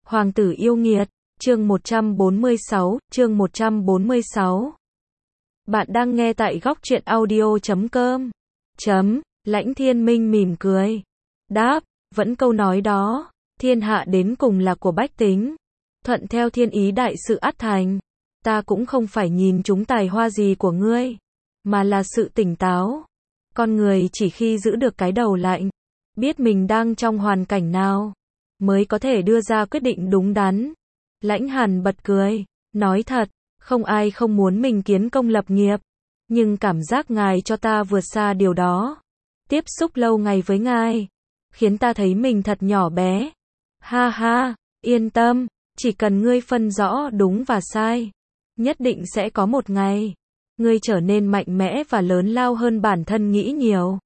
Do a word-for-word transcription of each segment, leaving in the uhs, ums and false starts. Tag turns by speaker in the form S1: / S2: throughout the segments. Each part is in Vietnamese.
S1: Hoàng tử yêu nghiệt, chương một trăm bốn mươi sáu, chương một trăm bốn mươi sáu. Bạn đang nghe tại góc truyện audio chấm com. Chấm, Lãnh Thiên Minh mỉm cười. Đáp, vẫn câu nói đó, thiên hạ đến cùng là của bách tính. Thuận theo thiên ý đại sự ắt thành. Ta cũng không phải nhìn chúng tài hoa gì của ngươi, mà là sự tỉnh táo. Con người chỉ khi giữ được cái đầu lạnh, biết mình đang trong hoàn cảnh nào, mới có thể đưa ra quyết định đúng đắn. Lãnh Hàn bật cười, nói thật, không ai không muốn mình kiến công lập nghiệp, nhưng cảm giác ngài cho ta vượt xa điều đó. Tiếp xúc lâu ngày với ngài, khiến ta thấy mình thật nhỏ bé. Ha ha, yên tâm, chỉ cần ngươi phân rõ đúng và sai, nhất định sẽ có một ngày, ngươi trở nên mạnh mẽ và lớn lao hơn bản thân nghĩ nhiều.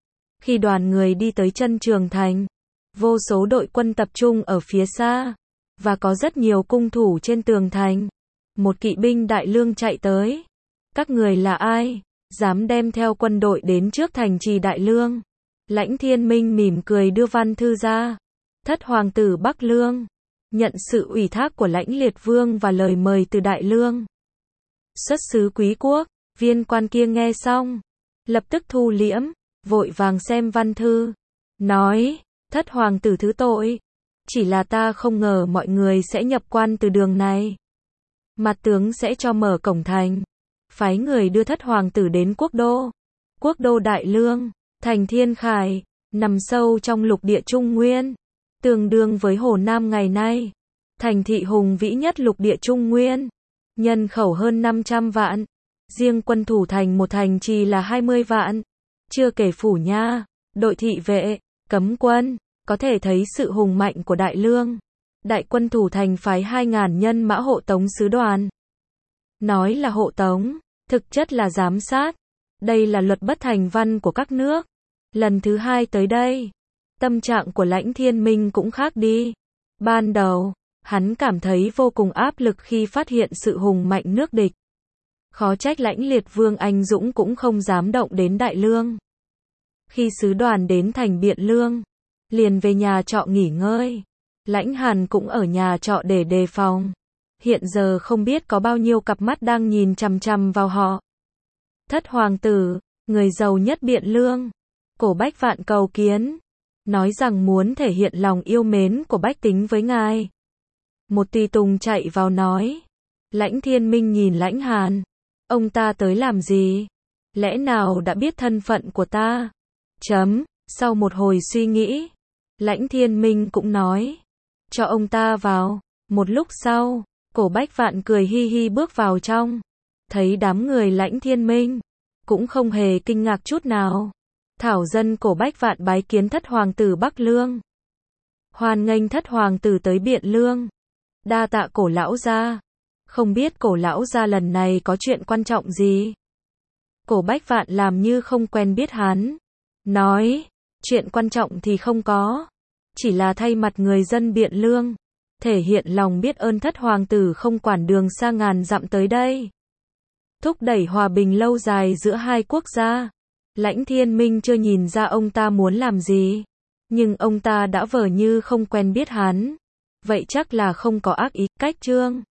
S1: Khi đoàn người đi tới chân Trường Thành, vô số đội quân tập trung ở phía xa, và có rất nhiều cung thủ trên tường thành. Một kỵ binh đại lương chạy tới. Các người là ai? Dám đem theo quân đội đến trước thành trì đại lương? Lãnh Thiên Minh mỉm cười đưa văn thư ra. Thất hoàng tử Bắc Lương, nhận sự ủy thác của Lãnh Liệt Vương và lời mời từ đại lương. Xuất xứ quý quốc. Viên quan kia nghe xong, lập tức thu liễm, vội vàng xem văn thư, nói, thất hoàng tử thứ tội, chỉ là ta không ngờ mọi người sẽ nhập quan từ đường này. Mặt tướng sẽ cho mở cổng thành, phái người đưa thất hoàng tử đến quốc đô. Quốc đô Đại Lương, thành Thiên Khải, nằm sâu trong lục địa Trung Nguyên, tương đương với Hồ Nam ngày nay, thành thị hùng vĩ nhất lục địa Trung Nguyên, nhân khẩu hơn năm trăm vạn. Riêng quân thủ thành một thành trì là hai mươi vạn, chưa kể phủ nha, đội thị vệ, cấm quân, có thể thấy sự hùng mạnh của Đại Lương. Đại quân thủ thành phái hai ngàn nhân mã hộ tống sứ đoàn. Nói là hộ tống, thực chất là giám sát. Đây là luật bất thành văn của các nước. Lần thứ hai tới đây, tâm trạng của Lãnh Thiên Minh cũng khác đi. Ban đầu, hắn cảm thấy vô cùng áp lực khi phát hiện sự hùng mạnh nước địch. Khó trách Lãnh Liệt Vương anh dũng cũng không dám động đến Đại Lương. Khi sứ đoàn đến thành Biện Lương, liền về nhà trọ nghỉ ngơi. Lãnh Hàn cũng ở nhà trọ để đề phòng. Hiện giờ không biết có bao nhiêu cặp mắt đang nhìn chằm chằm vào họ. Thất hoàng tử, người giàu nhất Biện Lương, Cổ Bách Vạn cầu kiến, nói rằng muốn thể hiện lòng yêu mến của bách tính với ngài. Một tùy tùng chạy vào nói. Lãnh Thiên Minh nhìn Lãnh Hàn. Ông ta tới làm gì? Lẽ nào đã biết thân phận của ta? Chấm, sau một hồi suy nghĩ, Lãnh Thiên Minh cũng nói, cho ông ta vào. Một lúc sau, Cổ Bách Vạn cười hi hi bước vào trong, thấy đám người Lãnh Thiên Minh, cũng không hề kinh ngạc chút nào. Thảo dân Cổ Bách Vạn bái kiến thất hoàng tử Bắc Lương. Hoan nghênh thất hoàng tử tới Biện Lương. Đa tạ Cổ lão gia. Không biết Cổ lão gia lần này có chuyện quan trọng gì? Cổ Bách Vạn làm như không quen biết hắn, nói, chuyện quan trọng thì không có, chỉ là thay mặt người dân Biện Lương, thể hiện lòng biết ơn thất hoàng tử không quản đường xa ngàn dặm tới đây, thúc đẩy hòa bình lâu dài giữa hai quốc gia. Lãnh Thiên Minh chưa nhìn ra ông ta muốn làm gì, nhưng ông ta đã vờ như không quen biết hắn, vậy chắc là không có ác ý. Cách chương